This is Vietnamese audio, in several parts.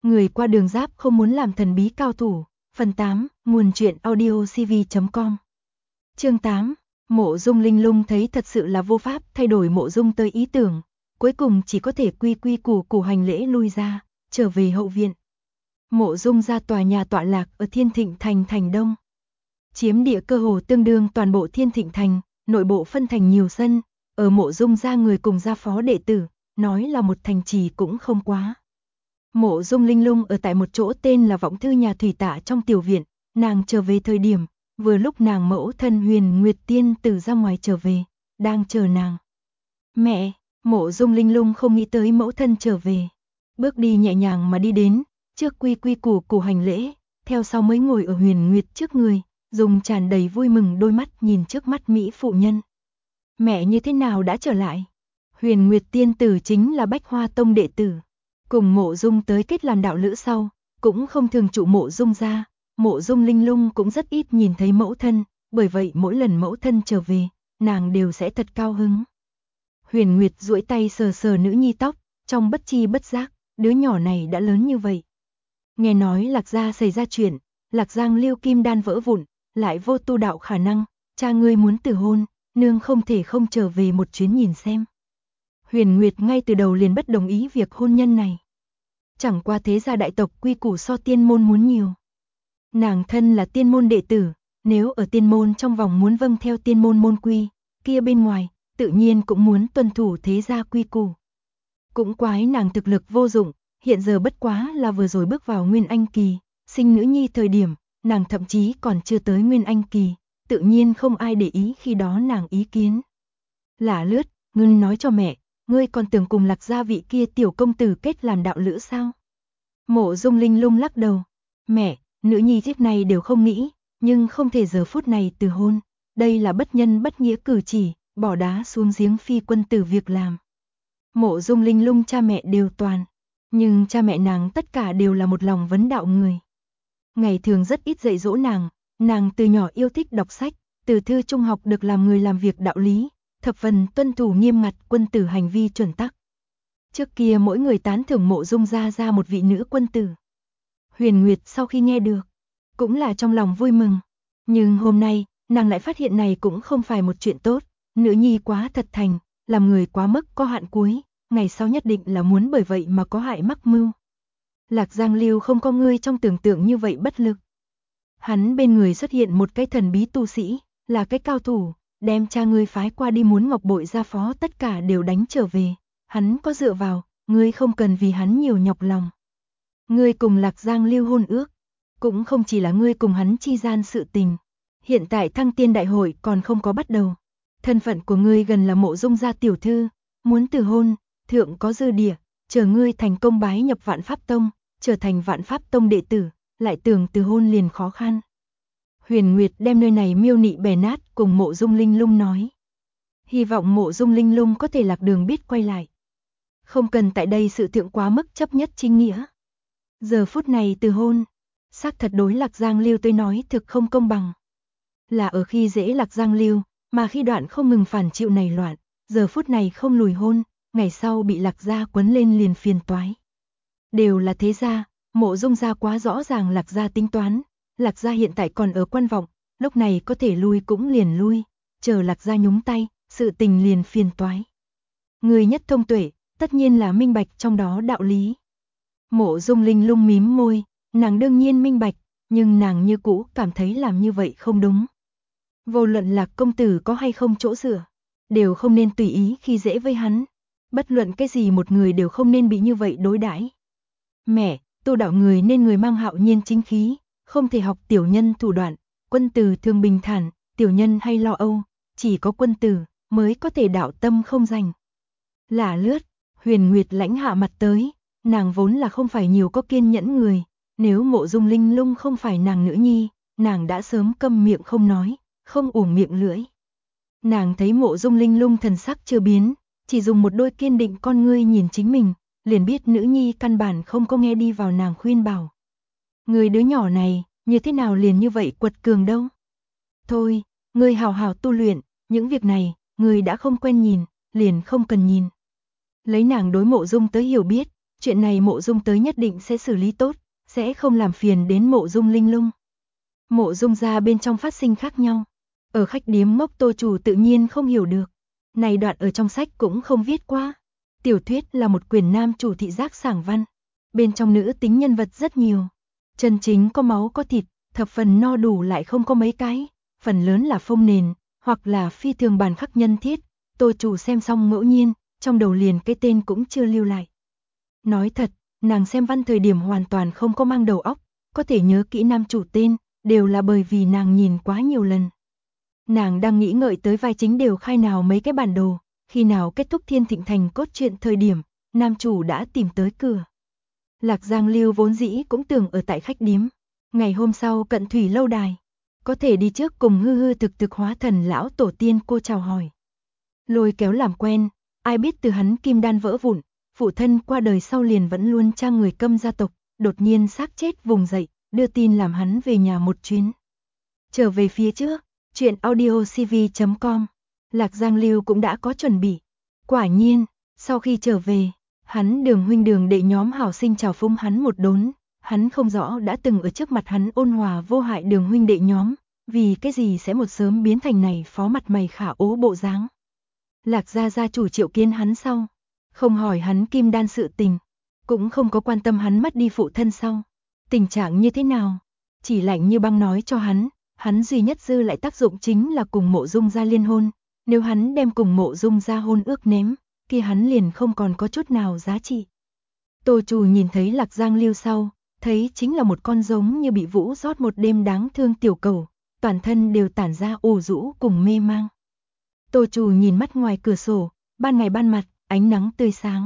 Người qua đường giáp không muốn làm thần bí cao thủ. Phần 8, nguồn truyện audiocv.com. Chương 8, Mộ Dung Linh Lung thấy thật sự là vô pháp thay đổi Mộ Dung tới ý tưởng, cuối cùng chỉ có thể quy quy củ củ hành lễ lui ra, trở về hậu viện. Mộ Dung ra tòa nhà tọa lạc ở Thiên Thịnh Thành thành đông. Chiếm địa cơ hồ tương đương toàn bộ Thiên Thịnh Thành, nội bộ phân thành nhiều sân, ở Mộ Dung ra người cùng gia phó đệ tử, nói là một thành trì cũng không quá. Mộ Dung Linh Lung ở tại một chỗ tên là Võng Thư nhà thủy tạ trong tiểu viện, nàng trở về thời điểm, vừa lúc nàng mẫu thân Huyền Nguyệt Tiên từ ra ngoài trở về, đang chờ nàng. Mẹ, Mộ Dung Linh Lung không nghĩ tới mẫu thân trở về, bước đi nhẹ nhàng mà đi đến, trước quy quy củ củ hành lễ, theo sau mới ngồi ở Huyền Nguyệt trước người, dùng tràn đầy vui mừng đôi mắt nhìn trước mắt mỹ phụ nhân. Mẹ như thế nào đã trở lại? Huyền Nguyệt Tiên tử chính là Bách Hoa Tông đệ tử. Cùng Mộ Dung tới kết làm đạo lữ sau, cũng không thường trụ Mộ Dung ra, Mộ Dung Linh Lung cũng rất ít nhìn thấy mẫu thân, bởi vậy mỗi lần mẫu thân trở về, nàng đều sẽ thật cao hứng. Huyền Nguyệt duỗi tay sờ sờ nữ nhi tóc, trong bất chi bất giác, đứa nhỏ này đã lớn như vậy. Nghe nói Lạc gia xảy ra chuyện, Lạc Giang Liêu Kim Đan vỡ vụn, lại vô tu đạo khả năng, cha ngươi muốn từ hôn, nương không thể không trở về một chuyến nhìn xem. Huyền Nguyệt ngay từ đầu liền bất đồng ý việc hôn nhân này. Chẳng qua thế gia đại tộc quy củ so tiên môn muốn nhiều. Nàng thân là tiên môn đệ tử, nếu ở tiên môn trong vòng muốn vâng theo tiên môn môn quy, kia bên ngoài, tự nhiên cũng muốn tuân thủ thế gia quy củ. Cũng quái nàng thực lực vô dụng, hiện giờ bất quá là vừa rồi bước vào Nguyên Anh kỳ, sinh nữ nhi thời điểm, nàng thậm chí còn chưa tới Nguyên Anh kỳ, tự nhiên không ai để ý khi đó nàng ý kiến. Lả lướt, ngươi nói cho mẹ, ngươi còn tưởng cùng Lạc gia vị kia tiểu công tử kết làm đạo lữ sao? Mộ Dung Linh Lung lắc đầu, mẹ, nữ nhi kiếp này đều không nghĩ, nhưng không thể giờ phút này từ hôn, đây là bất nhân bất nghĩa cử chỉ, bỏ đá xuống giếng phi quân tử việc làm. Mộ Dung Linh Lung cha mẹ đều toàn, nhưng cha mẹ nàng tất cả đều là một lòng vấn đạo người. Ngày thường rất ít dạy dỗ nàng từ nhỏ yêu thích đọc sách, từ thư trung học được làm người làm việc đạo lý, thập phần tuân thủ nghiêm ngặt quân tử hành vi chuẩn tắc. Trước kia mỗi người tán thưởng Mộ Dung ra một vị nữ quân tử. Huyền Nguyệt sau khi nghe được, cũng là trong lòng vui mừng. Nhưng hôm nay, nàng lại phát hiện này cũng không phải một chuyện tốt. Nữ nhi quá thật thành, làm người quá mức có hạn cuối, ngày sau nhất định là muốn bởi vậy mà có hại mắc mưu. Lạc Giang Liêu không có ngươi trong tưởng tượng như vậy bất lực. Hắn bên người xuất hiện một cái thần bí tu sĩ, là cái cao thủ, đem cha ngươi phái qua đi muốn ngọc bội gia phó tất cả đều đánh trở về. Hắn có dựa vào, ngươi không cần vì hắn nhiều nhọc lòng. Ngươi cùng Lạc Giang Liêu hôn ước, cũng không chỉ là ngươi cùng hắn chi gian sự tình. Hiện tại Thăng Tiên Đại hội còn không có bắt đầu. Thân phận của ngươi gần là Mộ Dung gia tiểu thư, muốn từ hôn, thượng có dư địa, chờ ngươi thành công bái nhập Vạn Pháp Tông, trở thành Vạn Pháp Tông đệ tử, lại tưởng từ hôn liền khó khăn. Huyền Nguyệt đem nơi này miêu nị bè nát cùng Mộ Dung Linh Lung nói. Hy vọng Mộ Dung Linh Lung có thể lạc đường biết quay lại. Không cần tại đây sự thượng quá mức chấp nhất chính nghĩa. Giờ phút này từ hôn, xác thật đối Lạc Giang Liêu tôi nói thực không công bằng. Là ở khi dễ Lạc Giang Liêu, mà khi đoạn không ngừng phản chịu này loạn, giờ phút này không lùi hôn, ngày sau bị Lạc gia quấn lên liền phiền toái. Đều là thế gia, Mộ Dung gia quá rõ ràng Lạc gia tính toán, Lạc gia hiện tại còn ở quan vọng, lúc này có thể lui cũng liền lui, chờ Lạc gia nhúng tay, sự tình liền phiền toái. Người nhất thông tuệ, tất nhiên là minh bạch trong đó đạo lý. Mộ Dung Linh Lung mím môi, nàng đương nhiên minh bạch, nhưng nàng như cũ cảm thấy làm như vậy không đúng. Vô luận Lạc công tử có hay không chỗ dựa, đều không nên tùy ý khi dễ với hắn. Bất luận cái gì một người đều không nên bị như vậy đối đãi. Mẹ, tu đạo người nên người mang hạo nhiên chính khí, không thể học tiểu nhân thủ đoạn, quân tử thường bình thản, tiểu nhân hay lo âu, chỉ có quân tử mới có thể đạo tâm không rành. Lả lướt, Huyền Nguyệt lãnh hạ mặt tới, nàng vốn là không phải nhiều có kiên nhẫn người, nếu Mộ Dung Linh Lung không phải nàng nữ nhi, nàng đã sớm câm miệng không nói, không uổng miệng lưỡi. Nàng thấy Mộ Dung Linh Lung thần sắc chưa biến, chỉ dùng một đôi kiên định con ngươi nhìn chính mình, liền biết nữ nhi căn bản không có nghe đi vào nàng khuyên bảo. Người đứa nhỏ này, như thế nào liền như vậy quật cường đâu? Thôi, ngươi hào hào tu luyện, những việc này, ngươi đã không quen nhìn, liền không cần nhìn. Lấy nàng đối Mộ Dung tới hiểu biết, chuyện này Mộ Dung tới nhất định sẽ xử lý tốt, sẽ không làm phiền đến Mộ Dung Linh Lung. Mộ Dung gia bên trong phát sinh khác nhau. Ở khách điếm Mộc Tô chủ tự nhiên không hiểu được. Này đoạn ở trong sách cũng không viết qua. Tiểu thuyết là một quyển nam chủ thị giác sảng văn. Bên trong nữ tính nhân vật rất nhiều. Chân chính có máu có thịt, thập phần no đủ lại không có mấy cái. Phần lớn là phông nền, hoặc là phi thường bản khắc nhân thiết. Tô chủ xem xong ngẫu nhiên, trong đầu liền cái tên cũng chưa lưu lại. Nói thật, nàng xem văn thời điểm hoàn toàn không có mang đầu óc, có thể nhớ kỹ nam chủ tên, đều là bởi vì nàng nhìn quá nhiều lần. Nàng đang nghĩ ngợi tới vai chính đều khai nào mấy cái bản đồ, khi nào kết thúc Thiên Thịnh Thành cốt truyện thời điểm, nam chủ đã tìm tới cửa. Lạc Giang Lưu vốn dĩ cũng tưởng ở tại khách điếm. Ngày hôm sau cận thủy lâu đài, có thể đi trước cùng hư hư thực thực hóa thần lão tổ tiên cô chào hỏi. Lôi kéo làm quen, ai biết từ hắn kim đan vỡ vụn, phụ thân qua đời sau liền vẫn luôn trang người câm gia tộc, đột nhiên xác chết vùng dậy, đưa tin làm hắn về nhà một chuyến. Trở về phía trước, chuyện audiocv.com, Lạc Giang Lưu cũng đã có chuẩn bị. Quả nhiên, sau khi trở về, hắn Đường huynh Đường đệ nhóm hảo sinh chào phúng hắn một đốn, hắn không rõ đã từng ở trước mặt hắn ôn hòa vô hại Đường huynh đệ nhóm, vì cái gì sẽ một sớm biến thành này phó mặt mày khả ố bộ dáng. Lạc gia gia chủ triệu kiến hắn sau, không hỏi hắn kim đan sự tình, cũng không có quan tâm hắn mất đi phụ thân sau, tình trạng như thế nào, chỉ lạnh như băng nói cho hắn duy nhất dư lại tác dụng chính là cùng Mộ Dung gia liên hôn, nếu hắn đem cùng Mộ Dung gia hôn ước ném, kia hắn liền không còn có chút nào giá trị. Tô Trù nhìn thấy Lạc Giang Lưu sau, thấy chính là một con giống như bị vũ rót một đêm đáng thương tiểu cẩu, toàn thân đều tản ra ủ rũ cùng mê mang. Tô Trù nhìn mắt ngoài cửa sổ, ban ngày ban mặt, ánh nắng tươi sáng.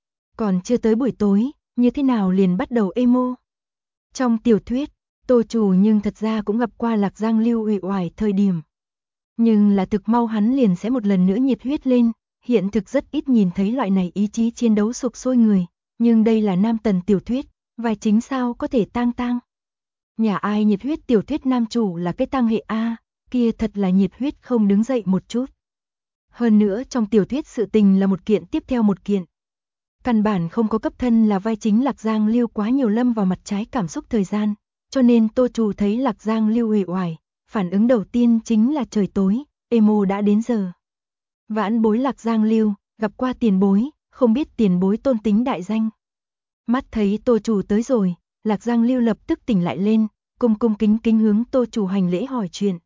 Còn chưa tới buổi tối, như thế nào liền bắt đầu emo. Trong tiểu thuyết, Tô Trù nhưng thật ra cũng gặp qua Lạc Giang Lưu uể oải thời điểm. Nhưng là thực mau hắn liền sẽ một lần nữa nhiệt huyết lên, hiện thực rất ít nhìn thấy loại này ý chí chiến đấu sục sôi người, nhưng đây là nam tần tiểu thuyết, vai chính sao có thể tang. Nhà ai nhiệt huyết tiểu thuyết nam chủ là cái tang hệ A, kia thật là nhiệt huyết không đứng dậy một chút. Hơn nữa trong tiểu thuyết sự tình là một kiện tiếp theo một kiện. Căn bản không có cấp thân là vai chính Lạc Giang Lưu quá nhiều lâm vào mặt trái cảm xúc thời gian, cho nên Tô Trù thấy Lạc Giang Lưu uể oải, phản ứng đầu tiên chính là trời tối, emo đã đến giờ. Vãn bối Lạc Giang Lưu, gặp qua tiền bối, không biết tiền bối tôn tính đại danh. Mắt thấy Tô Trù tới rồi, Lạc Giang Lưu lập tức tỉnh lại lên, cung kính hướng Tô Trù hành lễ hỏi chuyện.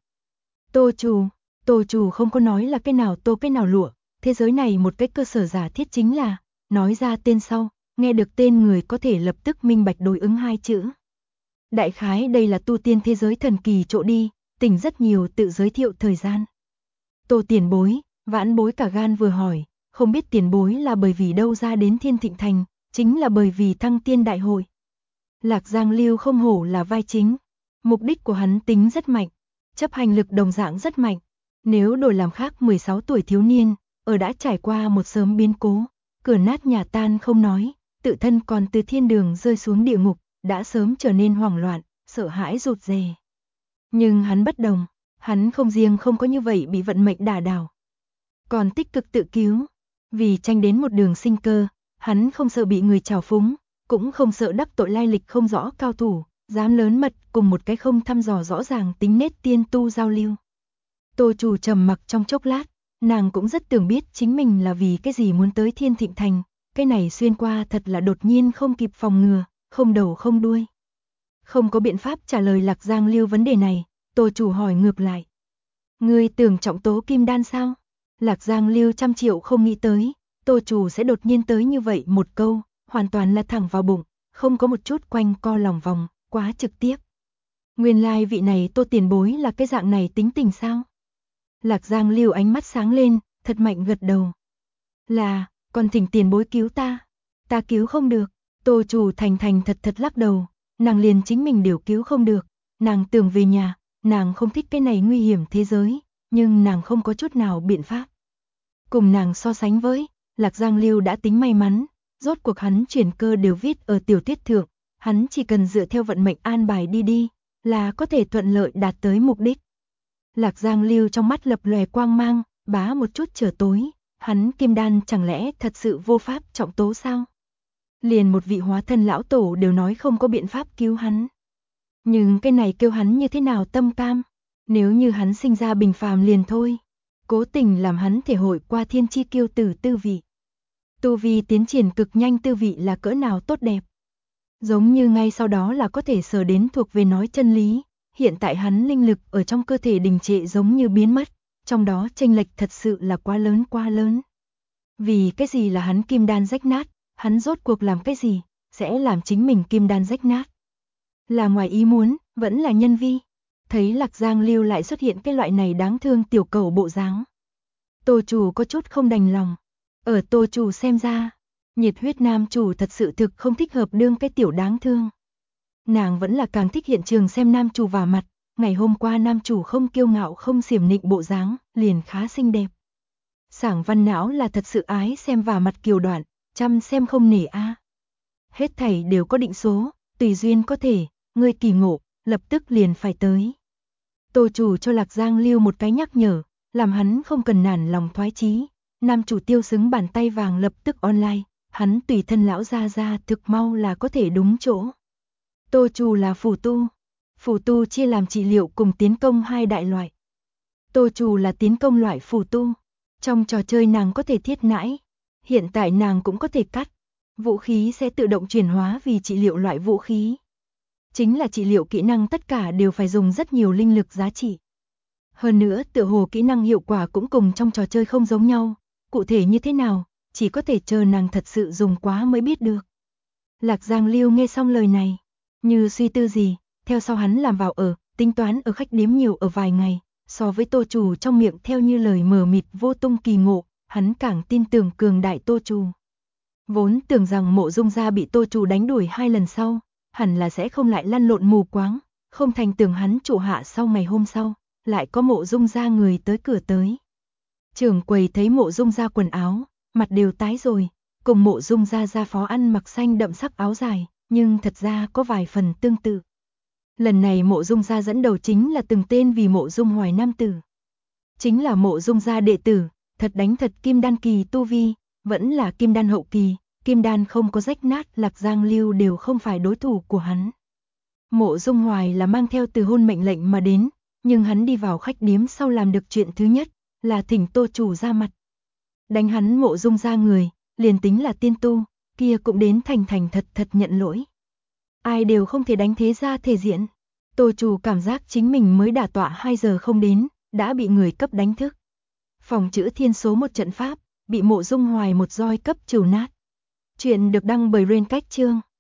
Tô Trù không có nói là cái nào tô cái nào lụa, thế giới này một cái cơ sở giả thiết chính là, nói ra tên sau, nghe được tên người có thể lập tức minh bạch đối ứng hai chữ. Đại khái đây là tu tiên thế giới thần kỳ chỗ đi, tỉnh rất nhiều tự giới thiệu thời gian. Tô tiền bối, vãn bối cả gan vừa hỏi, không biết tiền bối là bởi vì đâu ra đến Thiên Thịnh Thành, chính là bởi vì thăng tiên đại hội. Lạc Giang Lưu không hổ là vai chính, mục đích của hắn tính rất mạnh, chấp hành lực đồng dạng rất mạnh. Nếu đổi làm khác 16 tuổi thiếu niên, ở đã trải qua một sớm biến cố, cửa nát nhà tan không nói, tự thân còn từ thiên đường rơi xuống địa ngục, đã sớm trở nên hoảng loạn, sợ hãi rụt rè. Nhưng hắn bất đồng, hắn không riêng không có như vậy bị vận mệnh đả đảo, còn tích cực tự cứu, vì tranh đến một đường sinh cơ, hắn không sợ bị người trào phúng, cũng không sợ đắc tội lai lịch không rõ cao thủ, dám lớn mật cùng một cái không thăm dò rõ ràng tính nết tiên tu giao lưu. Tô Trù trầm mặc trong chốc lát, nàng cũng rất tưởng biết chính mình là vì cái gì muốn tới Thiên Thịnh Thành, cái này xuyên qua thật là đột nhiên không kịp phòng ngừa, không đầu không đuôi. Không có biện pháp trả lời Lạc Giang Lưu vấn đề này, Tô Trù hỏi ngược lại. Ngươi tưởng trọng tố kim đan sao? Lạc Giang Lưu trăm triệu không nghĩ tới, Tô Trù sẽ đột nhiên tới như vậy một câu, hoàn toàn là thẳng vào bụng, không có một chút quanh co lòng vòng, quá trực tiếp. Nguyên lai vị này Tô tiền bối là cái dạng này tính tình sao? Lạc Giang Lưu ánh mắt sáng lên, thật mạnh gật đầu. Là, còn thỉnh tiền bối cứu ta cứu không được. Tô Trù thành thật lắc đầu, nàng liền chính mình đều cứu không được, nàng tưởng về nhà, nàng không thích cái này nguy hiểm thế giới, nhưng nàng không có chút nào biện pháp. Cùng nàng so sánh với, Lạc Giang Lưu đã tính may mắn, rốt cuộc hắn chuyển cơ đều viết ở tiểu thuyết thượng, hắn chỉ cần dựa theo vận mệnh an bài đi, là có thể thuận lợi đạt tới mục đích. Lạc Giang Lưu trong mắt lập lòe quang mang, bá một chút trở tối, hắn kim đan chẳng lẽ thật sự vô pháp trọng tố sao? Liền một vị hóa thân lão tổ đều nói không có biện pháp cứu hắn. Nhưng cái này kêu hắn như thế nào tâm cam, nếu như hắn sinh ra bình phàm liền thôi. Cố tình làm hắn thể hội qua thiên chi kiêu tử tư vị. Tu vi tiến triển cực nhanh tư vị là cỡ nào tốt đẹp. Giống như ngay sau đó là có thể sờ đến thuộc về nói chân lý, hiện tại hắn linh lực ở trong cơ thể đình trệ giống như biến mất, trong đó chênh lệch thật sự là quá lớn. Vì cái gì là hắn kim đan rách nát, hắn rốt cuộc làm cái gì, sẽ làm chính mình kim đan rách nát. Là ngoài ý muốn, vẫn là nhân vi. Thấy Lạc Giang Lưu lại xuất hiện cái loại này đáng thương tiểu cầu bộ dáng. Tô chủ có chút không đành lòng. Ở tô chủ xem ra, nhiệt huyết nam chủ thật sự thực không thích hợp đương cái tiểu đáng thương. Nàng vẫn là càng thích hiện trường xem nam chủ vả mặt, ngày hôm qua nam chủ không kiêu ngạo không xiểm nịnh bộ dáng, liền khá xinh đẹp. Sảng Văn Não là thật sự ái xem vả mặt kiều đoạn, chăm xem không nể a. Hết thảy đều có định số, tùy duyên có thể, ngươi kỳ ngộ, lập tức liền phải tới. Tô chủ cho Lạc Giang Lưu một cái nhắc nhở, làm hắn không cần nản lòng thoái chí. Nam chủ tiêu xứng bàn tay vàng lập tức online, hắn tùy thân lão ra thực mau là có thể đúng chỗ. Tô chủ là phù tu chia làm trị liệu cùng tiến công hai đại loại. Tô chủ là tiến công loại phù tu, trong trò chơi nàng có thể thiết nãi, hiện tại nàng cũng có thể cắt, vũ khí sẽ tự động chuyển hóa vì trị liệu loại vũ khí. Chính là trị liệu kỹ năng tất cả đều phải dùng rất nhiều linh lực giá trị. Hơn nữa tựa hồ kỹ năng hiệu quả cũng cùng trong trò chơi không giống nhau, cụ thể như thế nào, chỉ có thể chờ nàng thật sự dùng quá mới biết được. Lạc Giang Lưu nghe xong lời này, như suy tư gì, theo sau hắn làm vào tính toán ở khách điếm nhiều ở vài ngày, so với tô chủ trong miệng theo như lời mờ mịt vô tung kỳ ngộ, hắn càng tin tưởng cường đại tô chủ. Vốn tưởng rằng Mộ Dung gia bị tô chủ đánh đuổi 2 lần sau, hẳn là sẽ không lại lăn lộn mù quáng, không thành tưởng hắn chủ hạ sau ngày hôm sau, lại có Mộ Dung gia người tới cửa tới. Trưởng quầy thấy Mộ Dung gia quần áo, mặt đều tái rồi, cùng Mộ Dung gia phó ăn mặc xanh đậm sắc áo dài, nhưng thật ra có vài phần tương tự. Lần này Mộ Dung gia dẫn đầu chính là từng tên vì Mộ Dung Hoài nam tử. Chính là Mộ Dung gia đệ tử, thật đánh thật kim đan kỳ tu vi, vẫn là kim đan hậu kỳ, kim đan không có rách nát, Lạc Giang Lưu đều không phải đối thủ của hắn. Mộ Dung Hoài là mang theo từ hôn mệnh lệnh mà đến, nhưng hắn đi vào khách điếm sau làm được chuyện thứ nhất, là thỉnh tô chủ ra mặt. Đánh hắn Mộ Dung gia người, liền tính là tiên tu, kia cũng đến thành thật nhận lỗi. Ai đều không thể đánh thế ra thể diện. Tô chủ cảm giác chính mình mới đả tọa 2 giờ không đến, đã bị người cấp đánh thức. Phòng chữ thiên số một trận pháp, bị Mộ Dung Hoài một roi cấp trừ nát. Chuyện được đăng bởi Rain Cách Chương.